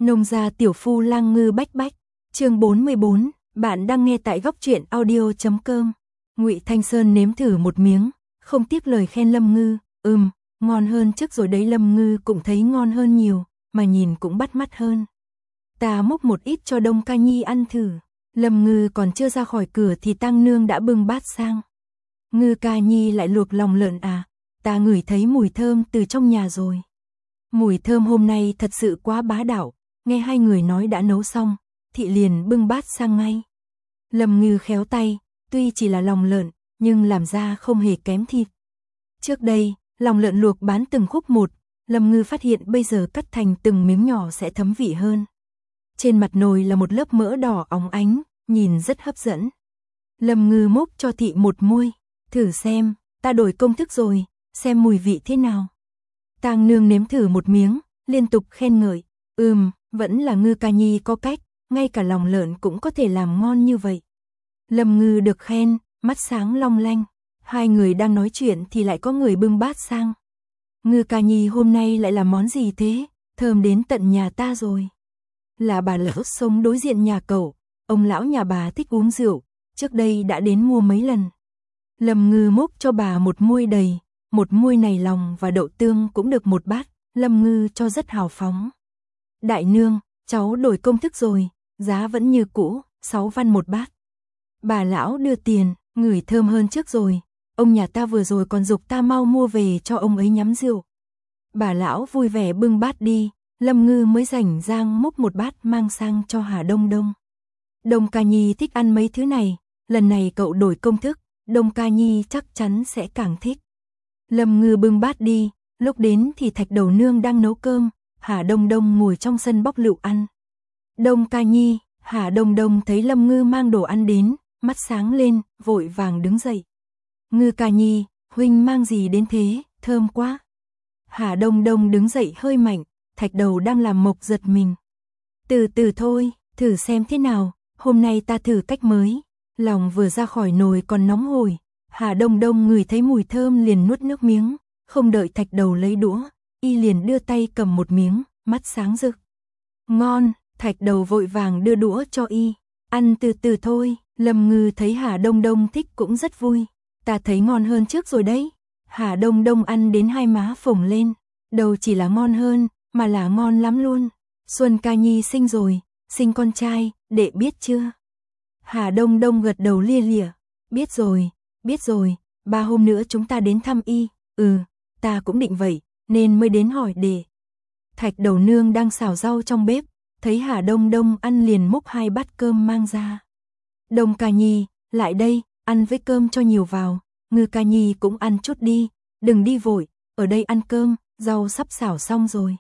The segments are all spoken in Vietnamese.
Nông gia tiểu phu lang ngư bách bách, chương 44, bạn đang nghe tại góc truyện audio.com. Ngụy Thanh Sơn nếm thử một miếng, không tiếc lời khen Lâm Ngư, ngon hơn trước rồi đấy. Lâm Ngư cũng thấy ngon hơn nhiều, mà nhìn cũng bắt mắt hơn. Ta múc một ít cho Đông Ca Nhi ăn thử. Lâm Ngư còn chưa ra khỏi cửa thì Tăng Nương đã bưng bát sang. Ngư Ca Nhi lại luộc lòng lợn à? Ta ngửi thấy mùi thơm từ trong nhà rồi. Mùi thơm hôm nay thật sự quá bá đạo. Nghe hai người nói đã nấu xong, thị liền bưng bát sang ngay. Lâm Ngư khéo tay, tuy chỉ là lòng lợn, nhưng làm ra không hề kém thịt. Trước đây, lòng lợn luộc bán từng khúc một, Lâm Ngư phát hiện bây giờ cắt thành từng miếng nhỏ sẽ thấm vị hơn. Trên mặt nồi là một lớp mỡ đỏ óng ánh, nhìn rất hấp dẫn. Lâm Ngư múc cho thị một muôi, thử xem, ta đổi công thức rồi, xem mùi vị thế nào. Tang Nương nếm thử một miếng, liên tục khen ngợi, vẫn là Ngư Ca Nhi có cách, ngay cả lòng lợn cũng có thể làm ngon như vậy. Lâm Ngư được khen, mắt sáng long lanh, hai người đang nói chuyện thì lại có người bưng bát sang. Ngư Ca Nhi hôm nay lại làm món gì thế, thơm đến tận nhà ta rồi. Là bà lão sống đối diện nhà cậu, ông lão nhà bà thích uống rượu, trước đây đã đến mua mấy lần. Lâm Ngư múc cho bà một muôi đầy, một muôi này lòng và đậu tương cũng được một bát, Lâm Ngư cho rất hào phóng. Đại nương, cháu đổi công thức rồi, giá vẫn như cũ, 6 văn một bát. Bà lão đưa tiền, ngửi thơm hơn trước rồi, ông nhà ta vừa rồi còn giục ta mau mua về cho ông ấy nhắm rượu. Bà lão vui vẻ bưng bát đi, Lâm Ngư mới rảnh rang múc một bát mang sang cho Hà Đông Đông. Đông Ca Nhi thích ăn mấy thứ này, lần này cậu đổi công thức, Đông Ca Nhi chắc chắn sẽ càng thích. Lâm Ngư bưng bát đi, lúc đến thì Thạch Đầu Nương đang nấu cơm, Hà Đông Đông ngồi trong sân bóc lựu ăn. Đông Ca Nhi, Hà Đông Đông thấy Lâm Ngư mang đồ ăn đến, mắt sáng lên, vội vàng đứng dậy. Ngư Ca Nhi, huynh mang gì đến thế, thơm quá. Hà Đông Đông đứng dậy hơi mạnh, Thạch Đầu đang làm mộc giật mình. Từ từ thôi, thử xem thế nào, hôm nay ta thử cách mới. Lòng vừa ra khỏi nồi còn nóng hổi, Hà Đông Đông ngửi thấy mùi thơm liền nuốt nước miếng, không đợi Thạch Đầu lấy đũa, y liền đưa tay cầm một miếng, mắt sáng rực. Ngon, Thạch Đầu vội vàng đưa đũa cho y, ăn từ từ thôi. Lâm Ngư thấy Hà Đông Đông thích cũng rất vui, ta thấy ngon hơn trước rồi đấy. Hà Đông Đông ăn đến hai má phồng lên, đâu chỉ là ngon hơn, mà là ngon lắm luôn. Xuân Ca Nhi sinh rồi, sinh con trai, đệ biết chưa? Hà Đông Đông gật đầu lia lịa, biết rồi, 3 hôm nữa chúng ta đến thăm y. Ta cũng định vậy, nên mới đến hỏi đệ. Thạch Đầu Nương đang xào rau trong bếp, thấy Hà Đông Đông ăn liền múc 2 bát cơm mang ra. Đông Ca Nhi, lại đây, ăn với cơm cho nhiều vào, Ngư Ca Nhi cũng ăn chút đi, đừng đi vội, ở đây ăn cơm, rau sắp xào xong rồi.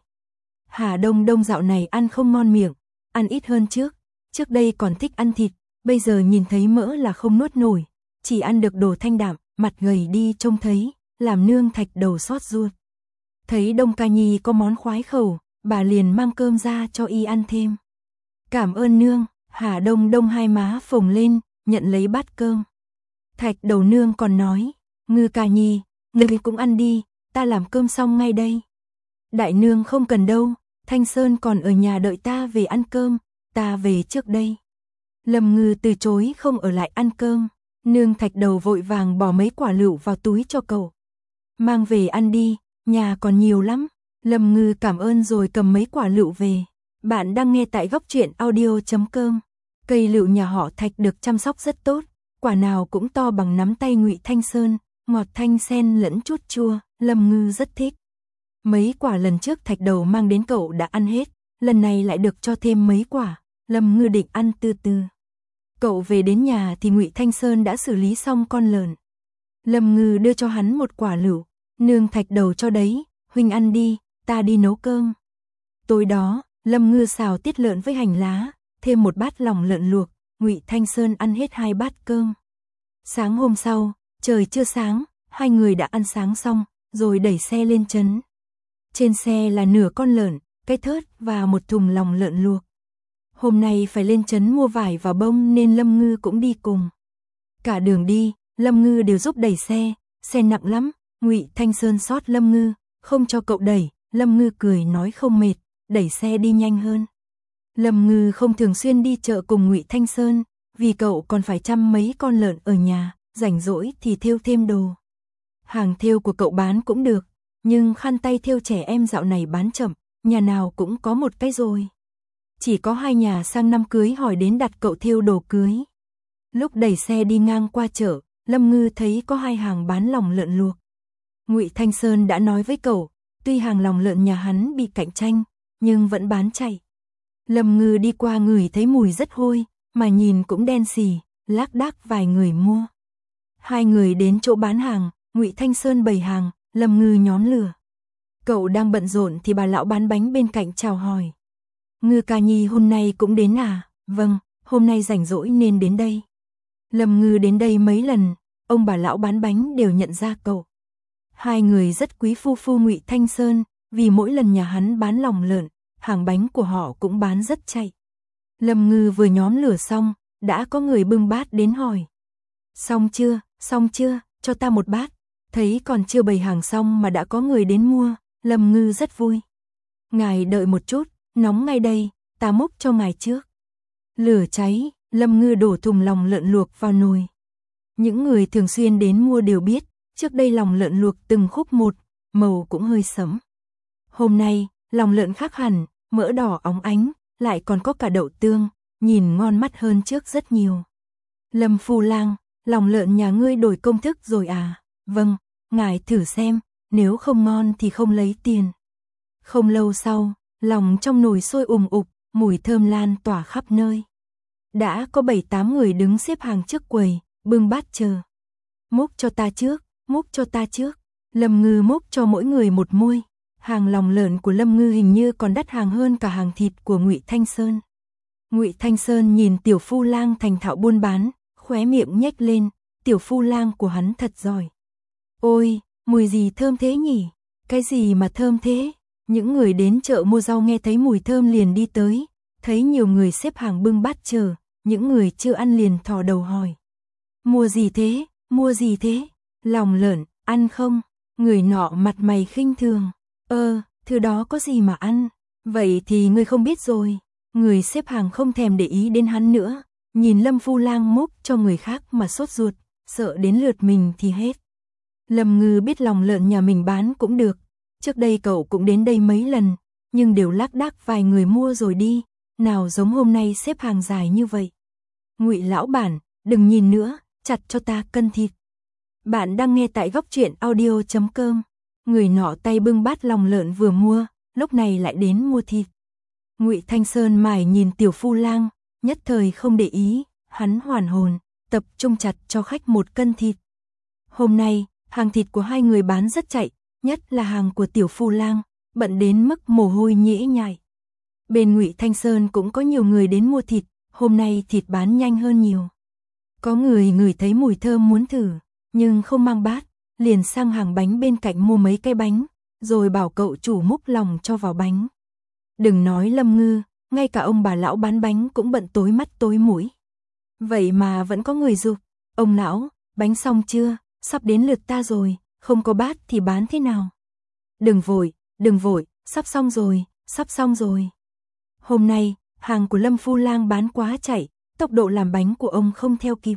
Hà Đông Đông dạo này ăn không ngon miệng, ăn ít hơn trước đây còn thích ăn thịt, bây giờ nhìn thấy mỡ là không nuốt nổi, chỉ ăn được đồ thanh đạm, mặt gầy đi trông thấy, làm nương Thạch Đầu xót ruột. Thấy Đông Ca Nhi có món khoái khẩu, bà liền mang cơm ra cho y ăn thêm. Cảm ơn nương. Hà Đông Đông hai má phồng lên, nhận lấy bát cơm. Thạch Đầu Nương còn nói, Ngư Ca Nhi, ngươi cũng ăn đi, ta làm cơm xong ngay đây. Đại nương không cần đâu, Thanh Sơn còn ở nhà đợi ta về ăn cơm, ta về trước đây. Lâm Ngư từ chối không ở lại ăn cơm, nương Thạch Đầu vội vàng bỏ mấy quả lựu vào túi cho cậu. Mang về ăn đi, nhà còn nhiều lắm. Lâm Ngư cảm ơn rồi cầm mấy quả lựu về. Bạn đang nghe tại góc truyện audio.com. Cây lựu nhà họ Thạch được chăm sóc rất tốt, quả nào cũng to bằng nắm tay Ngụy Thanh Sơn, ngọt thanh xen lẫn chút chua, Lâm Ngư rất thích. Mấy quả lần trước Thạch Đầu mang đến cậu đã ăn hết, lần này lại được cho thêm mấy quả, Lâm Ngư định ăn từ từ. Cậu về đến nhà thì Ngụy Thanh Sơn đã xử lý xong con lợn. Lâm Ngư đưa cho hắn một quả lựu, nương Thạch Đầu cho đấy, huynh ăn đi, ta đi nấu cơm. Tối đó, Lâm Ngư xào tiết lợn với hành lá, thêm một bát lòng lợn luộc, Ngụy Thanh Sơn ăn hết 2 bát cơm. Sáng hôm sau, trời chưa sáng, hai người đã ăn sáng xong, rồi đẩy xe lên trấn. Trên xe là nửa con lợn, cái thớt và một thùng lòng lợn luộc. Hôm nay phải lên trấn mua vải và bông nên Lâm Ngư cũng đi cùng. Cả đường đi, Lâm Ngư đều giúp đẩy xe nặng lắm, Ngụy Thanh Sơn xót Lâm Ngư, không cho cậu đẩy, Lâm Ngư cười nói không mệt, đẩy xe đi nhanh hơn. Lâm Ngư không thường xuyên đi chợ cùng Ngụy Thanh Sơn, vì cậu còn phải chăm mấy con lợn ở nhà, rảnh rỗi thì thêu thêm đồ. Hàng thêu của cậu bán cũng được, nhưng khăn tay thêu trẻ em dạo này bán chậm, nhà nào cũng có một cái rồi. Chỉ có 2 nhà sang năm cưới hỏi đến đặt cậu thêu đồ cưới. Lúc đẩy xe đi ngang qua chợ, Lâm Ngư thấy có 2 hàng bán lòng lợn luộc. Ngụy Thanh Sơn đã nói với cậu, tuy hàng lòng lợn nhà hắn bị cạnh tranh, nhưng vẫn bán chạy. Lâm Ngư đi qua ngửi thấy mùi rất hôi, mà nhìn cũng đen xì, lác đác vài người mua. 2 người đến chỗ bán hàng, Ngụy Thanh Sơn bày hàng, Lâm Ngư nhóm lửa. Cậu đang bận rộn thì bà lão bán bánh bên cạnh chào hỏi. Ngư ca nhi hôm nay cũng đến à? Vâng, hôm nay rảnh rỗi nên đến đây. Lâm Ngư đến đây mấy lần, ông bà lão bán bánh đều nhận ra cậu. 2 người rất quý phu Ngụy Thanh Sơn, vì mỗi lần nhà hắn bán lòng lợn, hàng bánh của họ cũng bán rất chạy. Lâm Ngư vừa nhóm lửa xong, đã có người bưng bát đến hỏi. Xong chưa, cho ta một bát. Thấy còn chưa bày hàng xong mà đã có người đến mua, Lâm Ngư rất vui. Ngài đợi một chút, nóng ngay đây, ta múc cho ngài trước. Lửa cháy, Lâm Ngư đổ thùng lòng lợn luộc vào nồi. Những người thường xuyên đến mua đều biết, trước đây lòng lợn luộc từng khúc một, màu cũng hơi sẫm. Hôm nay, lòng lợn khác hẳn, mỡ đỏ óng ánh, lại còn có cả đậu tương, nhìn ngon mắt hơn trước rất nhiều. Lâm phu lang, lòng lợn nhà ngươi đổi công thức rồi à? Vâng, ngài thử xem, nếu không ngon thì không lấy tiền. Không lâu sau, lòng trong nồi sôi ùm ụp, mùi thơm lan tỏa khắp nơi. Đã có 7-8 người đứng xếp hàng trước quầy, bưng bát chờ. Múc cho ta trước. Lâm Ngư múc cho mỗi người một muôi. Hàng lòng lợn của Lâm Ngư hình như còn đắt hàng hơn cả hàng thịt của Ngụy Thanh Sơn. Ngụy Thanh Sơn nhìn tiểu phu lang thành thạo buôn bán, khóe miệng nhếch lên, tiểu phu lang của hắn thật giỏi. Ôi, mùi gì thơm thế nhỉ? Cái gì mà thơm thế? Những người đến chợ mua rau nghe thấy mùi thơm liền đi tới, thấy nhiều người xếp hàng bưng bát chờ, những người chưa ăn liền thò đầu hỏi. Mua gì thế? Lòng lợn, ăn không? Người nọ mặt mày khinh thường. Thứ đó có gì mà ăn? Vậy thì ngươi không biết rồi. Người xếp hàng không thèm để ý đến hắn nữa, nhìn Lâm phu lang múc cho người khác mà sốt ruột, sợ đến lượt mình thì hết. Lâm Ngư biết lòng lợn nhà mình bán cũng được, trước đây cậu cũng đến đây mấy lần, nhưng đều lác đác vài người mua rồi đi, nào giống hôm nay xếp hàng dài như vậy. Ngụy lão bản, đừng nhìn nữa, chặt cho ta cân thịt. Bạn đang nghe tại góc truyện audio.com. Người nọ tay bưng bát lòng lợn vừa mua, lúc này lại đến mua thịt. Ngụy Thanh Sơn mải nhìn tiểu phu lang, nhất thời không để ý, hắn hoàn hồn, tập trung chặt cho khách 1 cân thịt. Hôm nay, hàng thịt của 2 người bán rất chạy, nhất là hàng của tiểu phu lang, bận đến mức mồ hôi nhễ nhại. Bên Ngụy Thanh Sơn cũng có nhiều người đến mua thịt, hôm nay thịt bán nhanh hơn nhiều. Có người ngửi thấy mùi thơm muốn thử, nhưng không mang bát, liền sang hàng bánh bên cạnh mua mấy cái bánh, rồi bảo cậu chủ múc lòng cho vào bánh. Đừng nói Lâm Ngư, ngay cả ông bà lão bán bánh cũng bận tối mắt tối mũi. Vậy mà vẫn có người giục, ông lão, bánh xong chưa, sắp đến lượt ta rồi, không có bát thì bán thế nào? Đừng vội, sắp xong rồi. Hôm nay, hàng của Lâm phu lang bán quá chạy, tốc độ làm bánh của ông không theo kịp.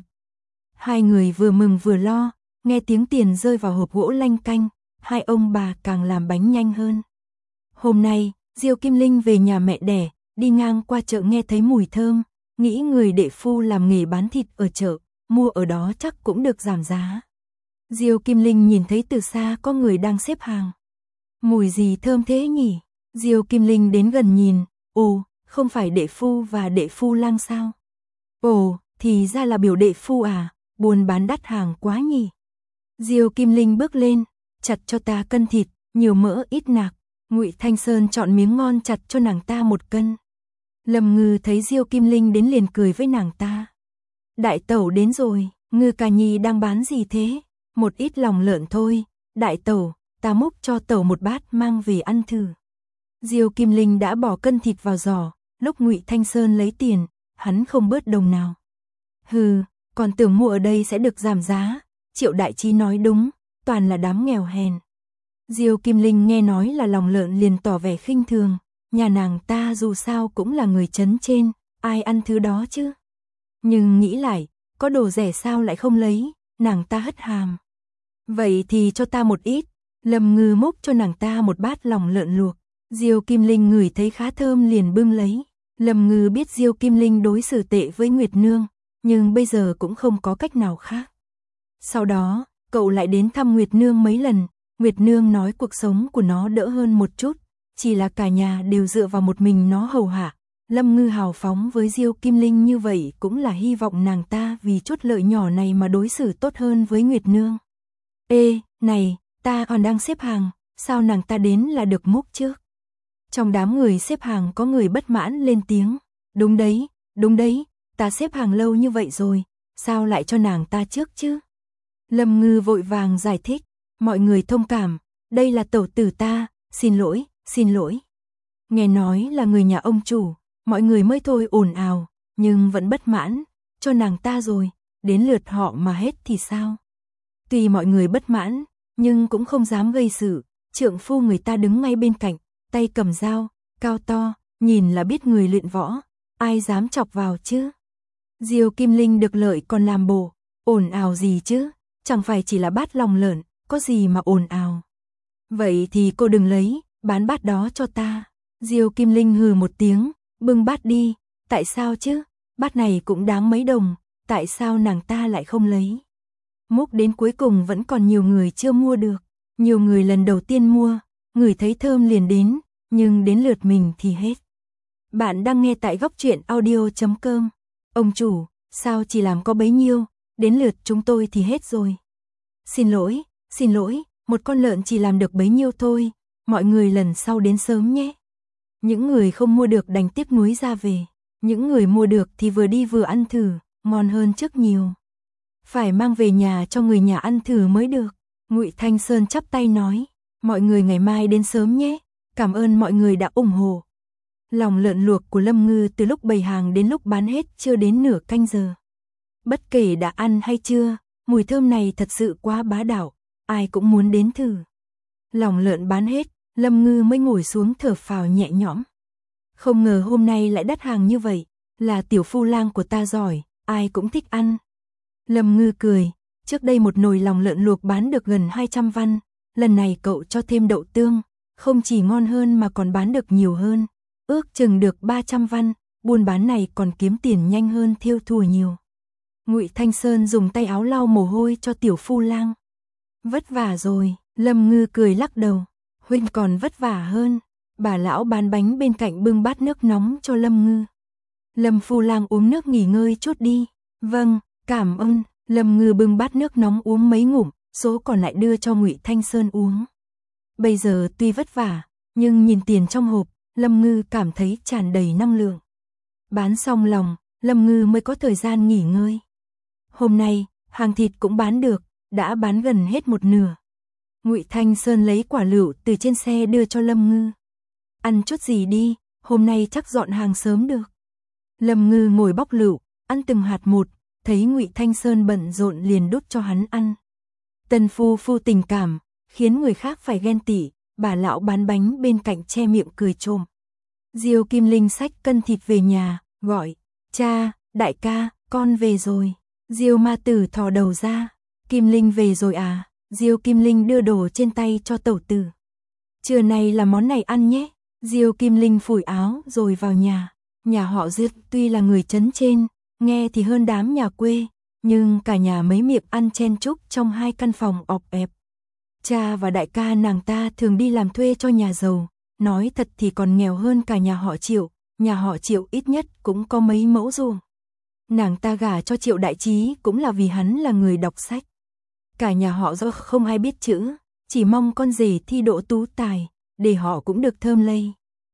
2 người vừa mừng vừa lo, nghe tiếng tiền rơi vào hộp gỗ lanh canh, 2 ông bà càng làm bánh nhanh hơn. Hôm nay, Diêu Kim Linh về nhà mẹ đẻ, đi ngang qua chợ nghe thấy mùi thơm, nghĩ người đệ phu làm nghề bán thịt ở chợ, mua ở đó chắc cũng được giảm giá. Diêu Kim Linh nhìn thấy từ xa có người đang xếp hàng. Mùi gì thơm thế nhỉ? Diêu Kim Linh đến gần nhìn, ồ, không phải đệ phu và đệ phu lang sao? Ồ, thì ra là biểu đệ phu à, buôn bán đắt hàng quá nhỉ? Diêu Kim Linh bước lên, chặt cho ta cân thịt, nhiều mỡ ít nạc. Ngụy Thanh Sơn chọn miếng ngon chặt cho nàng ta 1 cân. Lâm Ngư thấy Diêu Kim Linh đến liền cười với nàng ta. Đại tẩu đến rồi, Ngư ca nhi đang bán gì thế? Một ít lòng lợn thôi, đại tẩu, ta múc cho tẩu 1 bát mang về ăn thử. Diêu Kim Linh đã bỏ cân thịt vào giỏ, lúc Ngụy Thanh Sơn lấy tiền, hắn không bớt đồng nào. Hừ, còn tưởng mua ở đây sẽ được giảm giá, Triệu đại trí nói đúng, toàn là đám nghèo hèn. Diêu Kim Linh nghe nói là lòng lợn liền tỏ vẻ khinh thường, nhà nàng ta dù sao cũng là người trấn trên, ai ăn thứ đó chứ. Nhưng nghĩ lại, có đồ rẻ sao lại không lấy, nàng ta hất hàm. Vậy thì cho ta một ít. Lâm Ngư múc cho nàng ta một bát lòng lợn luộc. Diêu Kim Linh ngửi thấy khá thơm liền bưng lấy. Lâm Ngư biết Diêu Kim Linh đối xử tệ với Nguyệt Nương, nhưng bây giờ cũng không có cách nào khác. Sau đó, cậu lại đến thăm Nguyệt Nương mấy lần. Nguyệt Nương nói cuộc sống của nó đỡ hơn một chút, chỉ là cả nhà đều dựa vào một mình nó hầu hạ. Lâm Ngư hào phóng với Diêu Kim Linh như vậy cũng là hy vọng nàng ta vì chút lợi nhỏ này mà đối xử tốt hơn với Nguyệt Nương. Ê, này, ta còn đang xếp hàng, sao nàng ta đến là được múc trước? Trong đám người xếp hàng có người bất mãn lên tiếng. Đúng đấy, ta xếp hàng lâu như vậy rồi, sao lại cho nàng ta trước chứ? Lâm Ngư vội vàng giải thích, mọi người thông cảm, đây là tẩu tử ta, xin lỗi. Nghe nói là người nhà ông chủ, mọi người mới thôi ồn ào, nhưng vẫn bất mãn, cho nàng ta rồi, đến lượt họ mà hết thì sao? Tuy mọi người bất mãn, nhưng cũng không dám gây sự, trượng phu người ta đứng ngay bên cạnh, tay cầm dao, cao to, nhìn là biết người luyện võ, ai dám chọc vào chứ? Diêu Kim Linh được lợi còn làm bổ, ồn ào gì chứ, chẳng phải chỉ là bát lòng lợn, có gì mà ồn ào. Vậy thì cô đừng lấy, bán bát đó cho ta. Diêu Kim Linh hừ một tiếng, bưng bát đi, tại sao chứ, bát này cũng đáng mấy đồng, tại sao nàng ta lại không lấy? Múc đến cuối cùng vẫn còn nhiều người chưa mua được, nhiều người lần đầu tiên mua, người thấy thơm liền đến, nhưng đến lượt mình thì hết. Bạn đang nghe tại goctruyện.audio.com. Ông chủ, sao chỉ làm có bấy nhiêu, đến lượt chúng tôi thì hết rồi. Xin lỗi, một con lợn chỉ làm được bấy nhiêu thôi, mọi người lần sau đến sớm nhé. Những người không mua được đành tiếc nuối ra về, những người mua được thì vừa đi vừa ăn thử, ngon hơn trước nhiều. Phải mang về nhà cho người nhà ăn thử mới được. Ngụy Thanh Sơn chắp tay nói, mọi người ngày mai đến sớm nhé, cảm ơn mọi người đã ủng hộ. Lòng lợn luộc của Lâm Ngư từ lúc bày hàng đến lúc bán hết chưa đến nửa canh giờ. Bất kể đã ăn hay chưa, mùi thơm này thật sự quá bá đạo, ai cũng muốn đến thử. Lòng lợn bán hết, Lâm Ngư mới ngồi xuống thở phào nhẹ nhõm. Không ngờ hôm nay lại đắt hàng như vậy, là tiểu phu lang của ta giỏi, ai cũng thích ăn. Lâm Ngư cười, trước đây một nồi lòng lợn luộc bán được gần 200 văn, lần này cậu cho thêm đậu tương, không chỉ ngon hơn mà còn bán được nhiều hơn, ước chừng được 300 văn, buôn bán này còn kiếm tiền nhanh hơn thêu thùa nhiều. Ngụy Thanh Sơn dùng tay áo lau mồ hôi cho tiểu phu lang. Vất vả rồi, Lâm Ngư cười lắc đầu, huynh còn vất vả hơn. Bà lão bán bánh bên cạnh bưng bát nước nóng cho Lâm Ngư. Lâm phu lang uống nước nghỉ ngơi chút đi. Vâng, cảm ơn. Lâm Ngư bưng bát nước nóng uống mấy ngụm, số còn lại đưa cho Ngụy Thanh Sơn uống. Bây giờ tuy vất vả, nhưng nhìn tiền trong hộp, Lâm Ngư cảm thấy tràn đầy năng lượng. Bán xong lòng, Lâm Ngư mới có thời gian nghỉ ngơi. Hôm nay, hàng thịt cũng bán được, đã bán gần hết một nửa. Ngụy Thanh Sơn lấy quả lựu từ trên xe đưa cho Lâm Ngư. Ăn chút gì đi, hôm nay chắc dọn hàng sớm được. Lâm Ngư ngồi bóc lựu, ăn từng hạt một, thấy Ngụy Thanh Sơn bận rộn liền đút cho hắn ăn. Tân phu phu tình cảm, khiến người khác phải ghen tị, bà lão bán bánh bên cạnh che miệng cười trộm. Diêu Kim Linh xách cân thịt về nhà, gọi, cha, đại ca, con về rồi. Diêu ma tử thò đầu ra, Kim Linh về rồi à? Diêu Kim Linh đưa đồ trên tay cho tẩu tử. Trưa nay là món này ăn nhé. Diêu Kim Linh phủi áo rồi vào nhà. Nhà họ Diêu tuy là người trấn trên, nghe thì hơn đám nhà quê, nhưng cả nhà mấy miệng ăn chen chúc trong hai căn phòng ọp ẹp. Cha và đại ca nàng ta thường đi làm thuê cho nhà giàu, nói thật thì còn nghèo hơn cả nhà họ Triệu, nhà họ Triệu ít nhất cũng có mấy mẫu ruộng. Nàng ta gả cho Triệu Đại Trí cũng là vì hắn là người đọc sách. Cả nhà họ do không ai biết chữ, chỉ mong con rể thi đỗ tú tài, để họ cũng được thơm lây.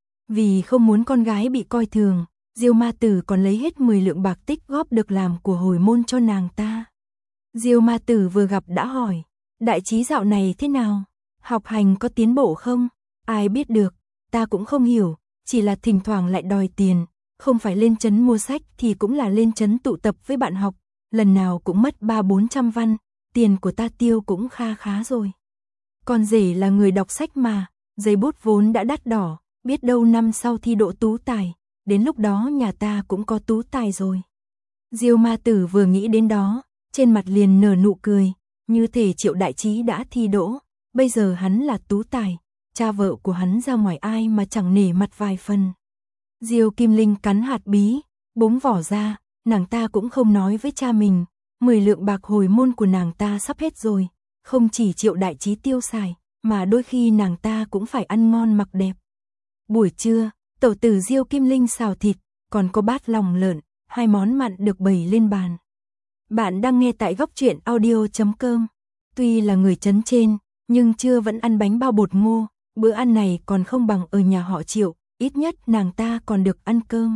Vì không muốn con gái bị coi thường, Diêu ma tử còn lấy hết 10 lượng bạc tích góp được làm của hồi môn cho nàng ta. Diêu ma tử vừa gặp đã hỏi, Đại Trí dạo này thế nào? Học hành có tiến bộ không? Ai biết được, ta cũng không hiểu, chỉ là thỉnh thoảng lại đòi tiền, không phải lên trấn mua sách thì cũng là lên trấn tụ tập với bạn học, lần nào cũng mất 300-400 văn, tiền của ta tiêu cũng kha khá rồi. Con rể là người đọc sách mà, giấy bút vốn đã đắt đỏ, biết đâu năm sau thi đỗ tú tài, đến lúc đó nhà ta cũng có tú tài rồi. Diêu Ma Tử vừa nghĩ đến đó, trên mặt liền nở nụ cười, như thể Triệu Đại Trí đã thi đỗ, bây giờ hắn là tú tài, cha vợ của hắn ra ngoài ai mà chẳng nể mặt vài phần. Diêu Kim Linh cắn hạt bí, búng vỏ ra, nàng ta cũng không nói với cha mình, 10 lượng bạc hồi môn của nàng ta sắp hết rồi, không chỉ Triệu Đại Trí tiêu xài, mà đôi khi nàng ta cũng phải ăn ngon mặc đẹp. Buổi trưa, tẩu tử Diêu Kim Linh xào thịt, còn có bát lòng lợn, 2 món mặn được bày lên bàn. Bạn đang nghe tại góc truyện audio.com. Tuy là người trấn trên, nhưng chưa vẫn ăn bánh bao bột ngô, bữa ăn này còn không bằng ở nhà họ Triệu, ít nhất nàng ta còn được ăn cơm.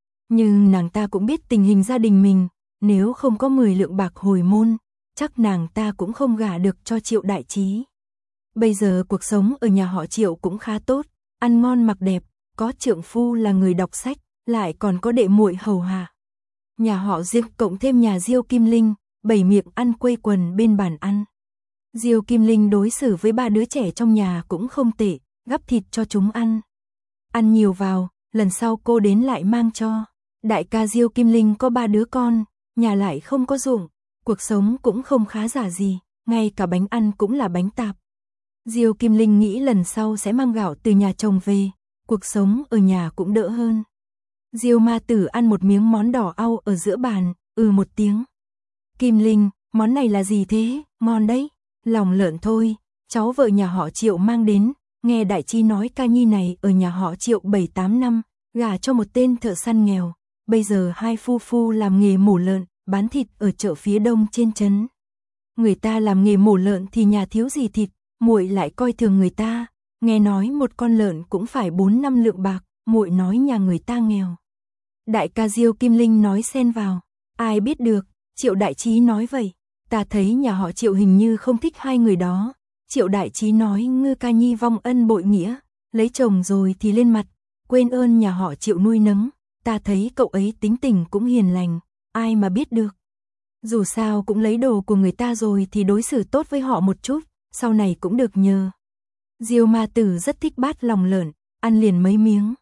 Nhưng nàng ta cũng biết tình hình gia đình mình, nếu không có 10 lượng bạc hồi môn, chắc nàng ta cũng không gả được cho Triệu Đại Trí. Bây giờ cuộc sống ở nhà họ Triệu cũng khá tốt, ăn ngon mặc đẹp, có trượng phu là người đọc sách, lại còn có đệ muội hầu hạ. Nhà họ Diêu cộng thêm nhà Diêu Kim Linh, 7 miệng ăn quây quần bên bàn ăn. Diêu Kim Linh đối xử với 3 đứa trẻ trong nhà cũng không tệ, gắp thịt cho chúng ăn. Ăn nhiều vào, lần sau cô đến lại mang cho. Đại ca Diêu Kim Linh có 3 đứa con, nhà lại không có ruộng, cuộc sống cũng không khá giả gì, ngay cả bánh ăn cũng là bánh tạp. Diêu Kim Linh nghĩ lần sau sẽ mang gạo từ nhà chồng về, cuộc sống ở nhà cũng đỡ hơn. Diêu Ma Tử ăn một miếng món đỏ au ở giữa bàn, một tiếng. Kim Linh, món này là gì thế, ngon đấy. Lòng lợn thôi, cháu vợ nhà họ Triệu mang đến, nghe Đại Chi nói ca nhi này ở nhà họ Triệu 7-8 năm, gả cho một tên thợ săn nghèo, bây giờ hai phu phu làm nghề mổ lợn, bán thịt ở chợ phía đông trên trấn. Người ta làm nghề mổ lợn thì nhà thiếu gì thịt, muội lại coi thường người ta, nghe nói một con lợn cũng phải 4-5 lượng bạc, muội nói nhà người ta nghèo. Đại ca Diêu Kim Linh nói xen vào, ai biết được, Triệu Đại Trí nói vậy, ta thấy nhà họ Triệu hình như không thích hai người đó. Triệu Đại Trí nói ngư ca nhi vong ân bội nghĩa, lấy chồng rồi thì lên mặt, quên ơn nhà họ Triệu nuôi nấng, ta thấy cậu ấy tính tình cũng hiền lành, ai mà biết được. Dù sao cũng lấy đồ của người ta rồi thì đối xử tốt với họ một chút, sau này cũng được nhờ. Diêu Ma Tử rất thích bát lòng lợn, ăn liền mấy miếng.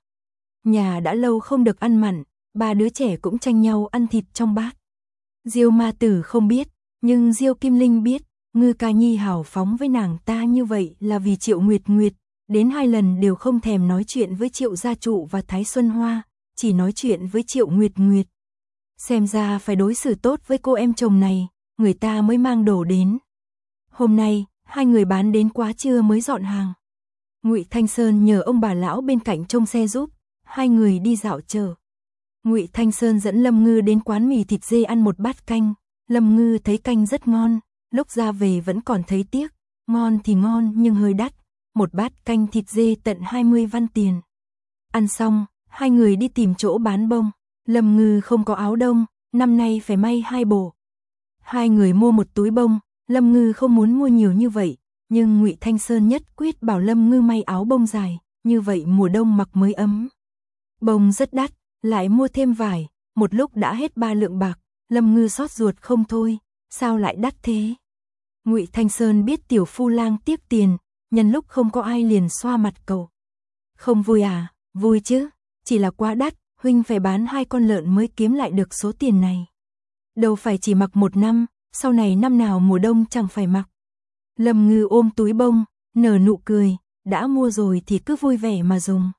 Nhà đã lâu không được ăn mặn, 3 đứa trẻ cũng tranh nhau ăn thịt trong bát. Diêu Ma Tử không biết, nhưng Diêu Kim Linh biết, ngư ca nhi hào phóng với nàng ta như vậy là vì Triệu Nguyệt Nguyệt, đến 2 lần đều không thèm nói chuyện với Triệu Gia Trụ và Thái Xuân Hoa, chỉ nói chuyện với Triệu Nguyệt Nguyệt. Xem ra phải đối xử tốt với cô em chồng này, người ta mới mang đồ đến. Hôm nay, hai người bán đến quá trưa mới dọn hàng. Ngụy Thanh Sơn nhờ ông bà lão bên cạnh trông xe giúp, hai người đi dạo chợ. Ngụy Thanh Sơn dẫn Lâm Ngư đến quán mì thịt dê ăn một bát canh, Lâm Ngư thấy canh rất ngon, lúc ra về vẫn còn thấy tiếc, ngon thì ngon nhưng hơi đắt, một bát canh thịt dê tận 20 văn tiền. Ăn xong, hai người đi tìm chỗ bán bông, Lâm Ngư không có áo đông, năm nay phải may 2 bộ. Hai người mua một túi bông, Lâm Ngư không muốn mua nhiều như vậy, nhưng Ngụy Thanh Sơn nhất quyết bảo Lâm Ngư may áo bông dài, như vậy mùa đông mặc mới ấm. Bông rất đắt, lại mua thêm vải, một lúc đã hết 3 lượng bạc, Lâm Ngư xót ruột không thôi, sao lại đắt thế? Ngụy Thanh Sơn biết tiểu phu lang tiếc tiền, nhân lúc không có ai liền xoa mặt cậu. Không vui à? Vui chứ, chỉ là quá đắt, huynh phải bán 2 con lợn mới kiếm lại được số tiền này. Đâu phải chỉ mặc 1 năm, sau này năm nào mùa đông chẳng phải mặc. Lâm Ngư ôm túi bông, nở nụ cười, đã mua rồi thì cứ vui vẻ mà dùng.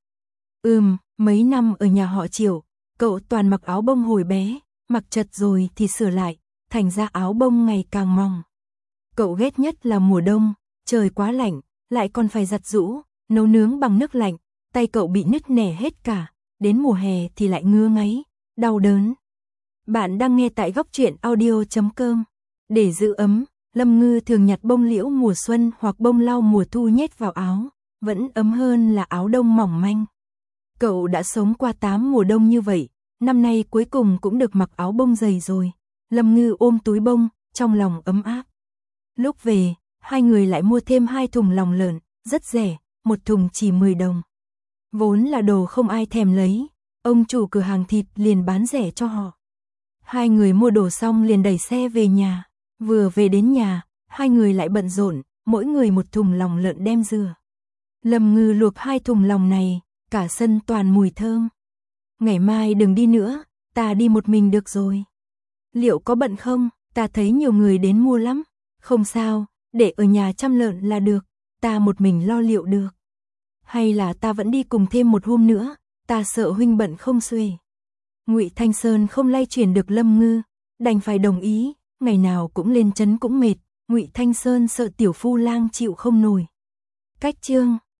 Mấy năm ở nhà họ Triệu, cậu toàn mặc áo bông hồi bé, mặc chật rồi thì sửa lại, thành ra áo bông ngày càng mỏng. Cậu ghét nhất là mùa đông, trời quá lạnh, lại còn phải giặt giũ, nấu nướng bằng nước lạnh, tay cậu bị nứt nẻ hết cả, đến mùa hè thì lại ngứa ngáy, đau đớn. Bạn đang nghe tại góc truyện audio.com. Để giữ ấm, Lâm Ngư thường nhặt bông liễu mùa xuân hoặc bông lau mùa thu nhét vào áo, vẫn ấm hơn là áo đông mỏng manh. Cậu đã sống qua 8 mùa đông như vậy, năm nay cuối cùng cũng được mặc áo bông dày rồi. Lâm Ngư ôm túi bông, trong lòng ấm áp. Lúc về, hai người lại mua thêm 2 thùng lòng lợn, rất rẻ, một thùng chỉ 10 đồng. Vốn là đồ không ai thèm lấy, ông chủ cửa hàng thịt liền bán rẻ cho họ. Hai người mua đồ xong liền đẩy xe về nhà, vừa về đến nhà, hai người lại bận rộn, mỗi người một thùng lòng lợn đem rửa. Lâm Ngư luộc 2 thùng lòng này, cả sân toàn mùi thơm. Ngày mai đừng đi nữa, ta đi một mình được rồi. Liệu có bận không? Ta thấy nhiều người đến mua lắm. Không sao, để ở nhà chăm lợn là được, ta một mình lo liệu được. Hay là ta vẫn đi cùng thêm một hôm nữa, ta sợ huynh bận không xuể. Ngụy Thanh Sơn không lay chuyển được Lâm Ngư, đành phải đồng ý, ngày nào cũng lên trấn cũng mệt, Ngụy Thanh Sơn sợ tiểu phu lang chịu không nổi. Cách chương